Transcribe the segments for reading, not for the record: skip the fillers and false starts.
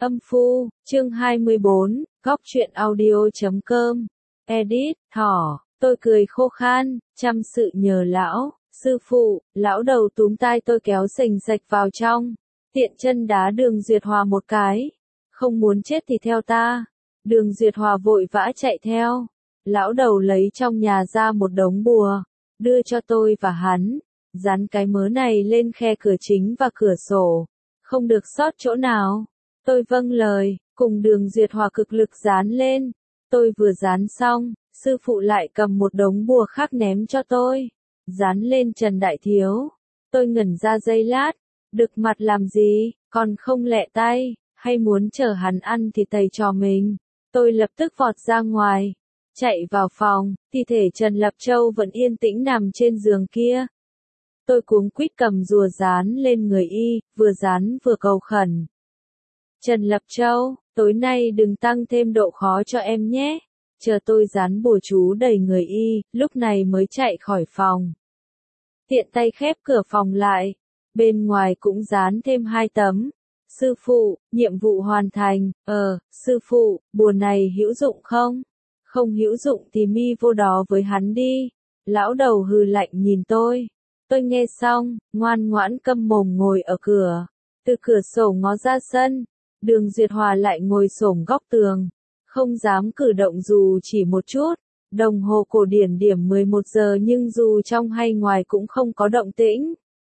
Âm phu, chương 24, góc truyện audio.com. Edit, thỏ, tôi cười khô khan, chăm sự nhờ lão, sư phụ, lão đầu túm tai tôi kéo sành sạch vào trong, tiện chân đá Đường Duyệt Hòa một cái. Không muốn chết thì theo ta. Đường Duyệt Hòa vội vã chạy theo. Lão đầu lấy trong nhà ra một đống bùa, đưa cho tôi và hắn, dán cái mớ này lên khe cửa chính và cửa sổ, không được sót chỗ nào. Tôi vâng lời, cùng Đường Duyệt Hòa cực lực dán lên. Tôi vừa dán xong, sư phụ lại cầm một đống bùa khác ném cho tôi. Dán lên Trần Đại Thiếu. Tôi ngẩn ra giây lát, đực mặt làm gì, còn không lẹ tay, hay muốn chờ hắn ăn thì thầy trò mình. Tôi lập tức vọt ra ngoài, chạy vào phòng, thi thể Trần Lập Châu vẫn yên tĩnh nằm trên giường kia. Tôi cuống quýt cầm rùa dán lên người y, vừa dán vừa cầu khẩn. Trần Lập Châu, tối nay đừng tăng thêm độ khó cho em nhé. Chờ tôi dán bùa chú đầy người y, lúc này mới chạy khỏi phòng. Tiện tay khép cửa phòng lại, bên ngoài cũng dán thêm 2 tấm. Sư phụ, nhiệm vụ hoàn thành. Sư phụ, bùa này hữu dụng không? Không hữu dụng thì mi vô đó với hắn đi. Lão đầu hừ lạnh nhìn tôi. Tôi nghe xong, ngoan ngoãn câm mồm ngồi ở cửa. Từ cửa sổ ngó ra sân, Đường Duyệt Hòa lại ngồi xổm góc tường, không dám cử động dù chỉ một chút. Đồng hồ cổ điển điểm 11 giờ nhưng dù trong hay ngoài cũng không có động tĩnh.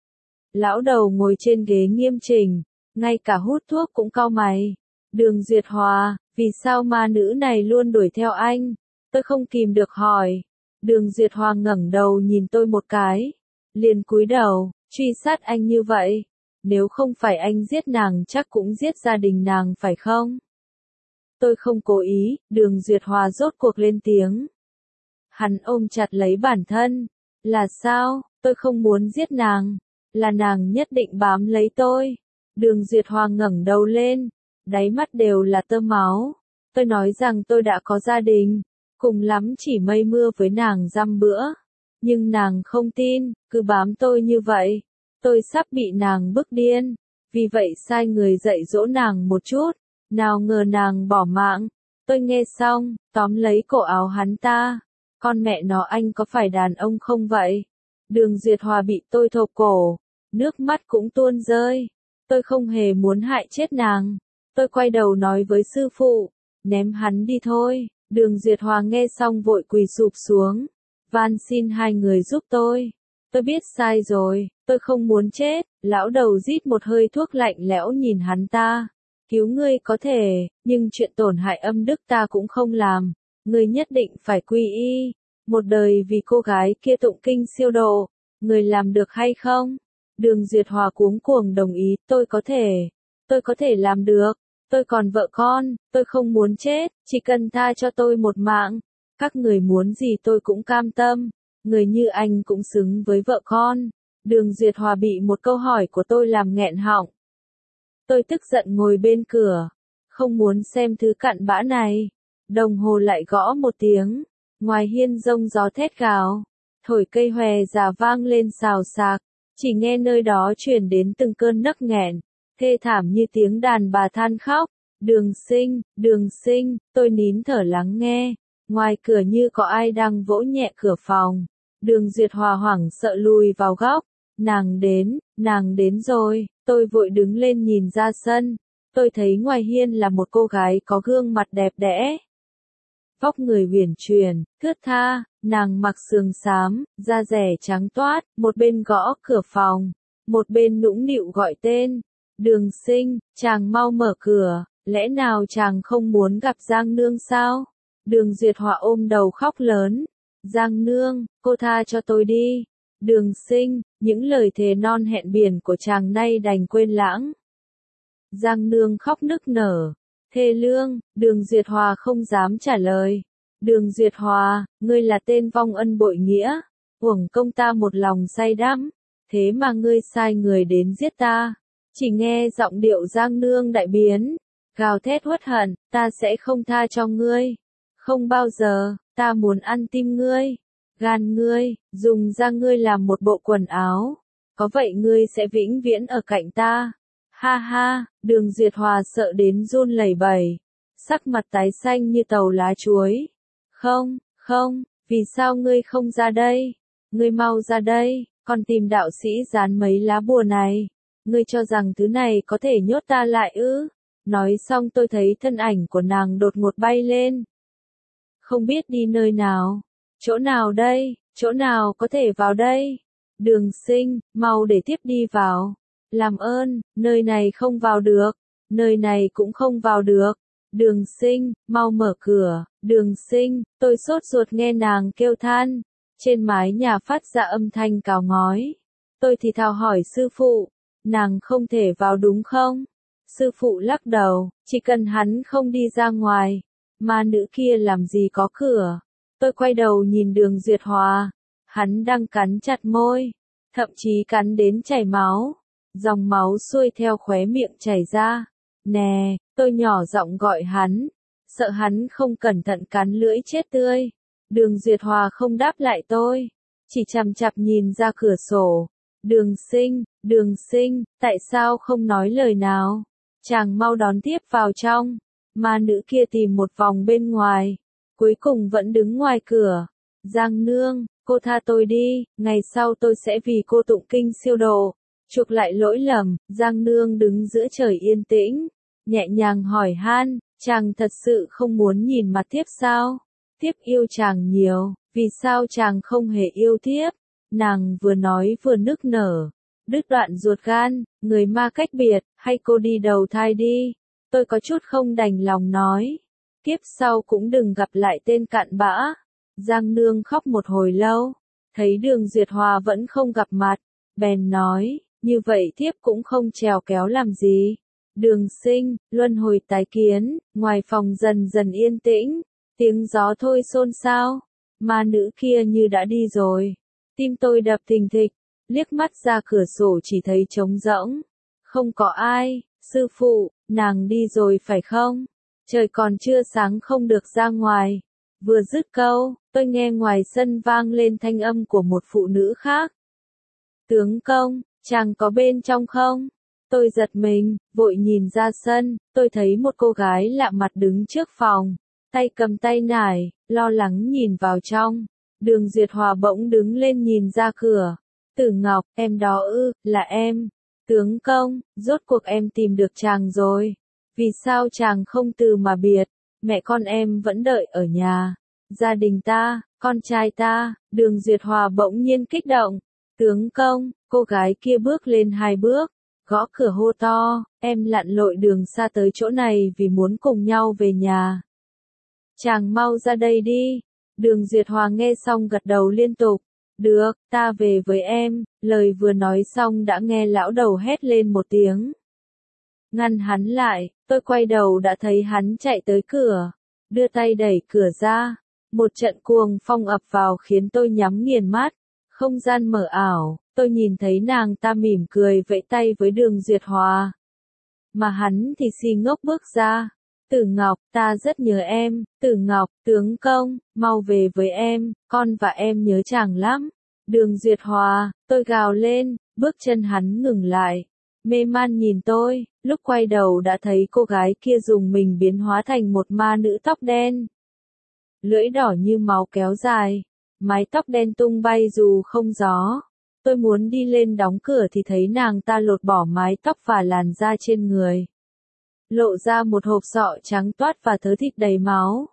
Lão đầu ngồi trên ghế nghiêm chỉnh, ngay cả hút thuốc cũng cau mày. Đường Duyệt Hòa, vì sao ma nữ này luôn đuổi theo anh? Tôi không kìm được hỏi. Đường Duyệt Hòa ngẩng đầu nhìn tôi một cái, liền cúi đầu, truy sát anh như vậy. Nếu không phải anh giết nàng chắc cũng giết gia đình nàng phải không? Tôi không cố ý, Đường Duyệt Hòa rốt cuộc lên tiếng. Hắn ôm chặt lấy bản thân. Là sao, tôi không muốn giết nàng, là nàng nhất định bám lấy tôi. Đường Duyệt Hòa ngẩng đầu lên, đáy mắt đều là tơ máu. Tôi nói rằng tôi đã có gia đình, cùng lắm chỉ mây mưa với nàng dăm bữa. Nhưng nàng không tin, cứ bám tôi như vậy. Tôi sắp bị nàng bức điên, vì vậy sai người dạy dỗ nàng một chút, nào ngờ nàng bỏ mạng. Tôi nghe xong, tóm lấy cổ áo hắn ta. Con mẹ nó, anh có phải đàn ông không vậy? Đường Duyệt Hòa bị tôi thộp cổ, nước mắt cũng tuôn rơi. Tôi không hề muốn hại chết nàng. Tôi quay đầu nói với sư phụ, ném hắn đi thôi. Đường Duyệt Hòa nghe xong vội quỳ sụp xuống, van xin hai người giúp tôi. Tôi biết sai rồi, tôi không muốn chết. Lão đầu rít một hơi thuốc lạnh lẽo nhìn hắn ta. Cứu ngươi có thể, nhưng chuyện tổn hại âm đức ta cũng không làm. Ngươi nhất định phải quy y, một đời vì cô gái kia tụng kinh siêu độ. Ngươi làm được hay không? Đường Duyệt Hòa cuống cuồng đồng ý, tôi có thể làm được. Tôi còn vợ con, tôi không muốn chết, chỉ cần tha cho tôi một mạng. Các người muốn gì tôi cũng cam tâm. Người như anh cũng xứng với vợ con. Đường Duyệt Hòa bị một câu hỏi của tôi làm nghẹn họng. Tôi tức giận ngồi bên cửa, không muốn xem thứ cặn bã này. Đồng hồ lại gõ một tiếng, ngoài hiên rông gió thét gào, thổi cây hòe già vang lên xào xạc, chỉ nghe nơi đó truyền đến từng cơn nấc nghẹn, thê thảm như tiếng đàn bà than khóc. Đường sinh, tôi nín thở lắng nghe, ngoài cửa như có ai đang vỗ nhẹ cửa phòng. Đường Duyệt Hòa hoảng sợ lùi vào góc. Nàng đến rồi. Tôi vội đứng lên nhìn ra sân. Tôi thấy ngoài hiên là một cô gái có gương mặt đẹp đẽ, vóc người uyển chuyển, thướt tha. Nàng mặc sườn xám, da dẻ trắng toát, một bên gõ cửa phòng, một bên nũng nịu gọi tên. Đường sinh, chàng mau mở cửa, lẽ nào chàng không muốn gặp Giang Nương sao? Đường Duyệt Hòa ôm đầu khóc lớn. Giang Nương, cô tha cho tôi đi. Đường sinh, những lời thề non hẹn biển của chàng nay đành quên lãng. Giang Nương khóc nức nở, thê lương. Đường Duyệt Hòa không dám trả lời. Đường Duyệt Hòa, ngươi là tên vong ân bội nghĩa, uổng công ta một lòng say đắm, thế mà ngươi sai người đến giết ta. Chỉ nghe giọng điệu Giang Nương đại biến, gào thét uất hận, ta sẽ không tha cho ngươi. Không bao giờ, ta muốn ăn tim ngươi, gan ngươi, dùng da ngươi làm một bộ quần áo. Có vậy ngươi sẽ vĩnh viễn ở cạnh ta. Ha ha, Đường Duyệt Hòa sợ đến run lẩy bẩy, sắc mặt tái xanh như tàu lá chuối. Không, không, vì sao ngươi không ra đây? Ngươi mau ra đây, còn tìm đạo sĩ dán mấy lá bùa này. Ngươi cho rằng thứ này có thể nhốt ta lại ư? Nói xong tôi thấy thân ảnh của nàng đột ngột bay lên. Không biết đi nơi nào. Chỗ nào đây? Chỗ nào có thể vào đây? Đường Sinh, mau để tiếp đi vào. Làm ơn, nơi này không vào được. Nơi này cũng không vào được. Đường Sinh, mau mở cửa. Đường Sinh, tôi sốt ruột nghe nàng kêu than. Trên mái nhà phát ra âm thanh cào ngói. Tôi thì thào hỏi sư phụ. Nàng không thể vào đúng không? Sư phụ lắc đầu, chỉ cần hắn không đi ra ngoài. Ma nữ kia làm gì có cửa. Tôi quay đầu nhìn Đường Duyệt Hòa. Hắn đang cắn chặt môi. Thậm chí cắn đến chảy máu. Dòng máu xuôi theo khóe miệng chảy ra. Nè, tôi nhỏ giọng gọi hắn. Sợ hắn không cẩn thận cắn lưỡi chết tươi. Đường Duyệt Hòa không đáp lại tôi. Chỉ chằm chằm nhìn ra cửa sổ. Đường Sinh, tại sao không nói lời nào? Chàng mau đón tiếp vào trong. Ma nữ kia tìm một vòng bên ngoài. Cuối cùng vẫn đứng ngoài cửa. Giang nương, cô tha tôi đi, ngày sau tôi sẽ vì cô tụng kinh siêu độ. Chuộc lại lỗi lầm, Giang nương đứng giữa trời yên tĩnh. Nhẹ nhàng hỏi han, chàng thật sự không muốn nhìn mặt Thiếp sao? Thiếp yêu chàng nhiều, vì sao chàng không hề yêu Thiếp? Nàng vừa nói vừa nức nở. Đứt đoạn ruột gan, người ma cách biệt, hay cô đi đầu thai đi. Tôi có chút không đành lòng nói. Kiếp sau cũng đừng gặp lại tên cặn bã. Giang nương khóc một hồi lâu. Thấy Đường Duyệt Hòa vẫn không gặp mặt. Bèn nói, như vậy Thiếp cũng không trèo kéo làm gì. Đường Sinh, luân hồi tái kiến, ngoài phòng dần dần yên tĩnh. Tiếng gió thôi xôn xao. Ma nữ kia như đã đi rồi. Tim tôi đập thình thịch. Liếc mắt ra cửa sổ chỉ thấy trống rỗng. Không có ai. Sư phụ, nàng đi rồi phải không? Trời còn chưa sáng không được ra ngoài. Vừa dứt câu, tôi nghe ngoài sân vang lên thanh âm của một phụ nữ khác. Tướng công, chàng có bên trong không? Tôi giật mình, vội nhìn ra sân, tôi thấy một cô gái lạ mặt đứng trước phòng. Tay cầm tay nải, lo lắng nhìn vào trong. Đường Duyệt Hòa bỗng đứng lên nhìn ra cửa. Tử Ngọc, em đó ư, là em. Tướng công, rốt cuộc em tìm được chàng rồi. Vì sao chàng không từ mà biệt? Mẹ con em vẫn đợi ở nhà. Gia đình ta, con trai ta. Đường Duyệt Hòa bỗng nhiên kích động. Tướng công, cô gái kia bước lên 2 bước. Gõ cửa hô to, em lặn lội đường xa tới chỗ này vì muốn cùng nhau về nhà. Chàng mau ra đây đi. Đường Duyệt Hòa nghe xong gật đầu liên tục. Được, ta về với em. Lời vừa nói xong đã nghe lão đầu hét lên một tiếng. Ngăn hắn lại, tôi quay đầu đã thấy hắn chạy tới cửa. Đưa tay đẩy cửa ra. Một trận cuồng phong ập vào khiến tôi nhắm nghiền mắt. Không gian mở ảo, tôi nhìn thấy nàng ta mỉm cười vẫy tay với Đường Duyệt Hòa. Mà hắn thì si ngốc bước ra. Tử Ngọc, ta rất nhớ em. Tử Ngọc, tướng công, mau về với em, con và em nhớ chàng lắm. Đường Duyệt Hòa, tôi gào lên, bước chân hắn ngừng lại. Mê man nhìn tôi, lúc quay đầu đã thấy cô gái kia dùng mình biến hóa thành một ma nữ tóc đen. Lưỡi đỏ như máu kéo dài, mái tóc đen tung bay dù không gió. Tôi muốn đi lên đóng cửa thì thấy nàng ta lột bỏ mái tóc và làn da trên người. Lộ ra một hộp sọ trắng toát và thớ thịt đầy máu.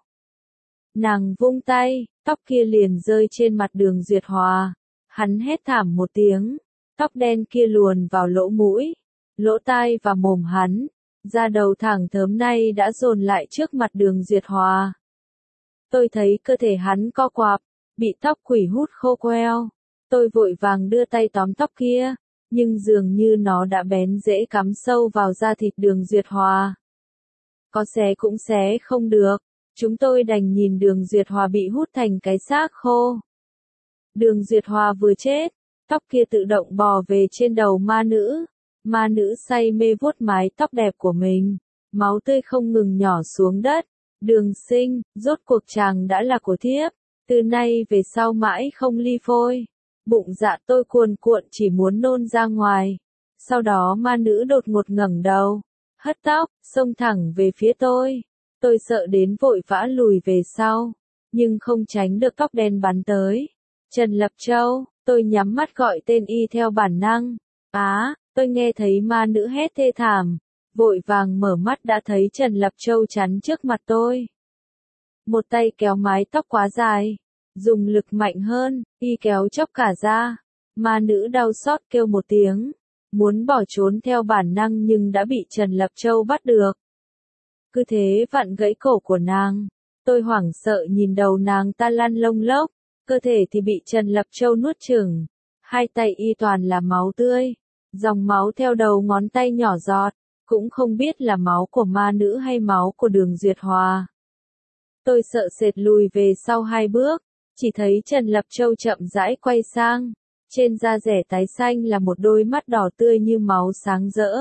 Nàng vung tay, tóc kia liền rơi trên mặt Đường Duyệt Hòa. Hắn hét thảm một tiếng, tóc đen kia luồn vào lỗ mũi, lỗ tai và mồm hắn. Da đầu thẳng thớm nay đã dồn lại trước mặt Đường Duyệt Hòa. Tôi thấy cơ thể hắn co quắp, bị tóc quỷ hút khô queo. Tôi vội vàng đưa tay tóm tóc kia, nhưng dường như nó đã bén rễ cắm sâu vào da thịt Đường Duyệt Hòa. Có xé cũng xé không được, chúng tôi đành nhìn Đường Duyệt Hòa bị hút thành cái xác khô. Đường Duyệt Hòa vừa chết, tóc kia tự động bò về trên đầu ma nữ. Ma nữ say mê vuốt mái tóc đẹp của mình, máu tươi không ngừng nhỏ xuống đất. Đường Sinh, rốt cuộc chàng đã là của thiếp, từ nay về sau mãi không ly phôi. Bụng dạ tôi cuồn cuộn chỉ muốn nôn ra ngoài. Sau đó ma nữ đột ngột ngẩng đầu, hất tóc, xông thẳng về phía tôi. Tôi sợ đến vội vã lùi về sau, nhưng không tránh được tóc đen bắn tới. Trần Lập Châu, tôi nhắm mắt gọi tên y theo bản năng. Tôi nghe thấy ma nữ hét thê thảm, vội vàng mở mắt đã thấy Trần Lập Châu chắn trước mặt tôi. Một tay kéo mái tóc quá dài, dùng lực mạnh hơn, y kéo chóc cả ra. Ma nữ đau xót kêu một tiếng, muốn bỏ trốn theo bản năng nhưng đã bị Trần Lập Châu bắt được. Cứ thế vặn gãy cổ của nàng. Tôi hoảng sợ nhìn đầu nàng ta lăn lông lốc, cơ thể thì bị Trần Lập Châu nuốt chửng. Hai tay y toàn là máu tươi, dòng máu theo đầu ngón tay nhỏ giọt, cũng không biết là máu của ma nữ hay máu của Đường Duyệt Hòa. Tôi sợ sệt lùi về sau 2 bước, chỉ thấy Trần Lập Châu chậm rãi quay sang, trên da rẻ tái xanh là một đôi mắt đỏ tươi như máu sáng rỡ.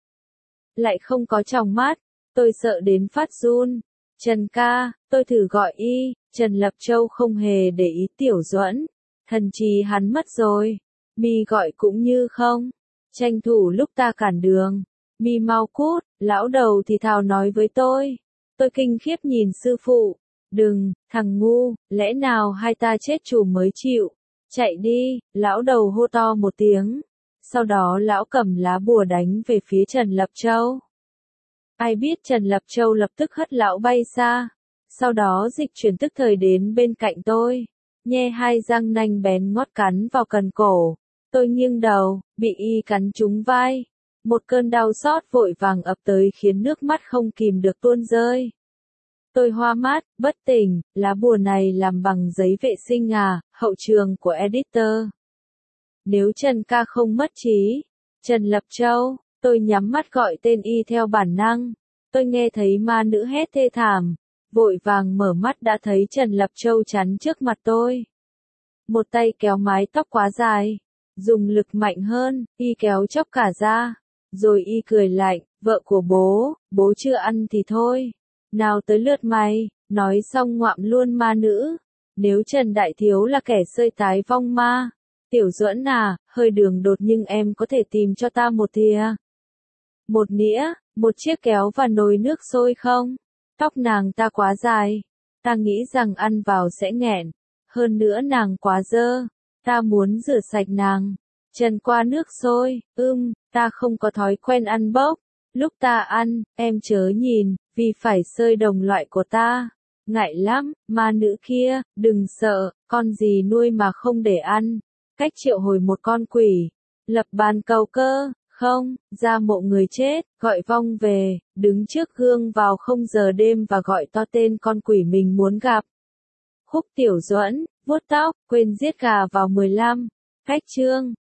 Lại không có tròng mắt, tôi sợ đến phát run. Trần ca, tôi thử gọi y, Trần Lập Châu không hề để ý Tiểu Duẫn, thần trí hắn mất rồi, mi gọi cũng như không, tranh thủ lúc ta cản đường, mi mau cút, lão đầu thì thào nói với tôi kinh khiếp nhìn sư phụ, đừng, thằng ngu, lẽ nào hai ta chết chủ mới chịu, chạy đi, lão đầu hô to một tiếng, sau đó lão cầm lá bùa đánh về phía Trần Lập Châu. Ai biết Trần Lập Châu lập tức hất lão bay xa, sau đó dịch chuyển tức thời đến bên cạnh tôi, nhe hai răng nanh bén ngót cắn vào cần cổ, tôi nghiêng đầu, bị y cắn trúng vai, một cơn đau xót vội vàng ập tới khiến nước mắt không kìm được tuôn rơi. Tôi hoa mắt, bất tỉnh, lá bùa này làm bằng giấy vệ sinh hậu trường của editor. Nếu Trần ca không mất trí, Trần Lập Châu, tôi nhắm mắt gọi tên y theo bản năng. Tôi nghe thấy ma nữ hét thê thảm, vội vàng mở mắt đã thấy Trần Lập Châu chắn trước mặt tôi. Một tay kéo mái tóc quá dài, dùng lực mạnh hơn, y kéo chóc cả ra. Rồi y cười lạnh, vợ của bố chưa ăn thì thôi. Nào tới lượt mày, nói xong ngoạm luôn ma nữ. Nếu Trần Đại Thiếu là kẻ xơi tái vong ma, Tiểu Duẫn hơi đường đột nhưng em có thể tìm cho ta một thìa. Một nĩa, một chiếc kéo và nồi nước sôi không? Tóc nàng ta quá dài, ta nghĩ rằng ăn vào sẽ nghẹn. Hơn nữa nàng quá dơ, ta muốn rửa sạch nàng. Trần qua nước sôi, ta không có thói quen ăn bốc. Lúc ta ăn, em chớ nhìn, vì phải xơi đồng loại của ta. Ngại lắm, ma nữ kia, đừng sợ, con gì nuôi mà không để ăn. Cách triệu hồi một con quỷ, lập bàn cầu cơ, không, ra mộ người chết, gọi vong về, đứng trước gương vào 0 giờ đêm và gọi to tên con quỷ mình muốn gặp. Khúc Tiểu Duẫn, vuốt tóc, quên giết gà vào 15. Cách chương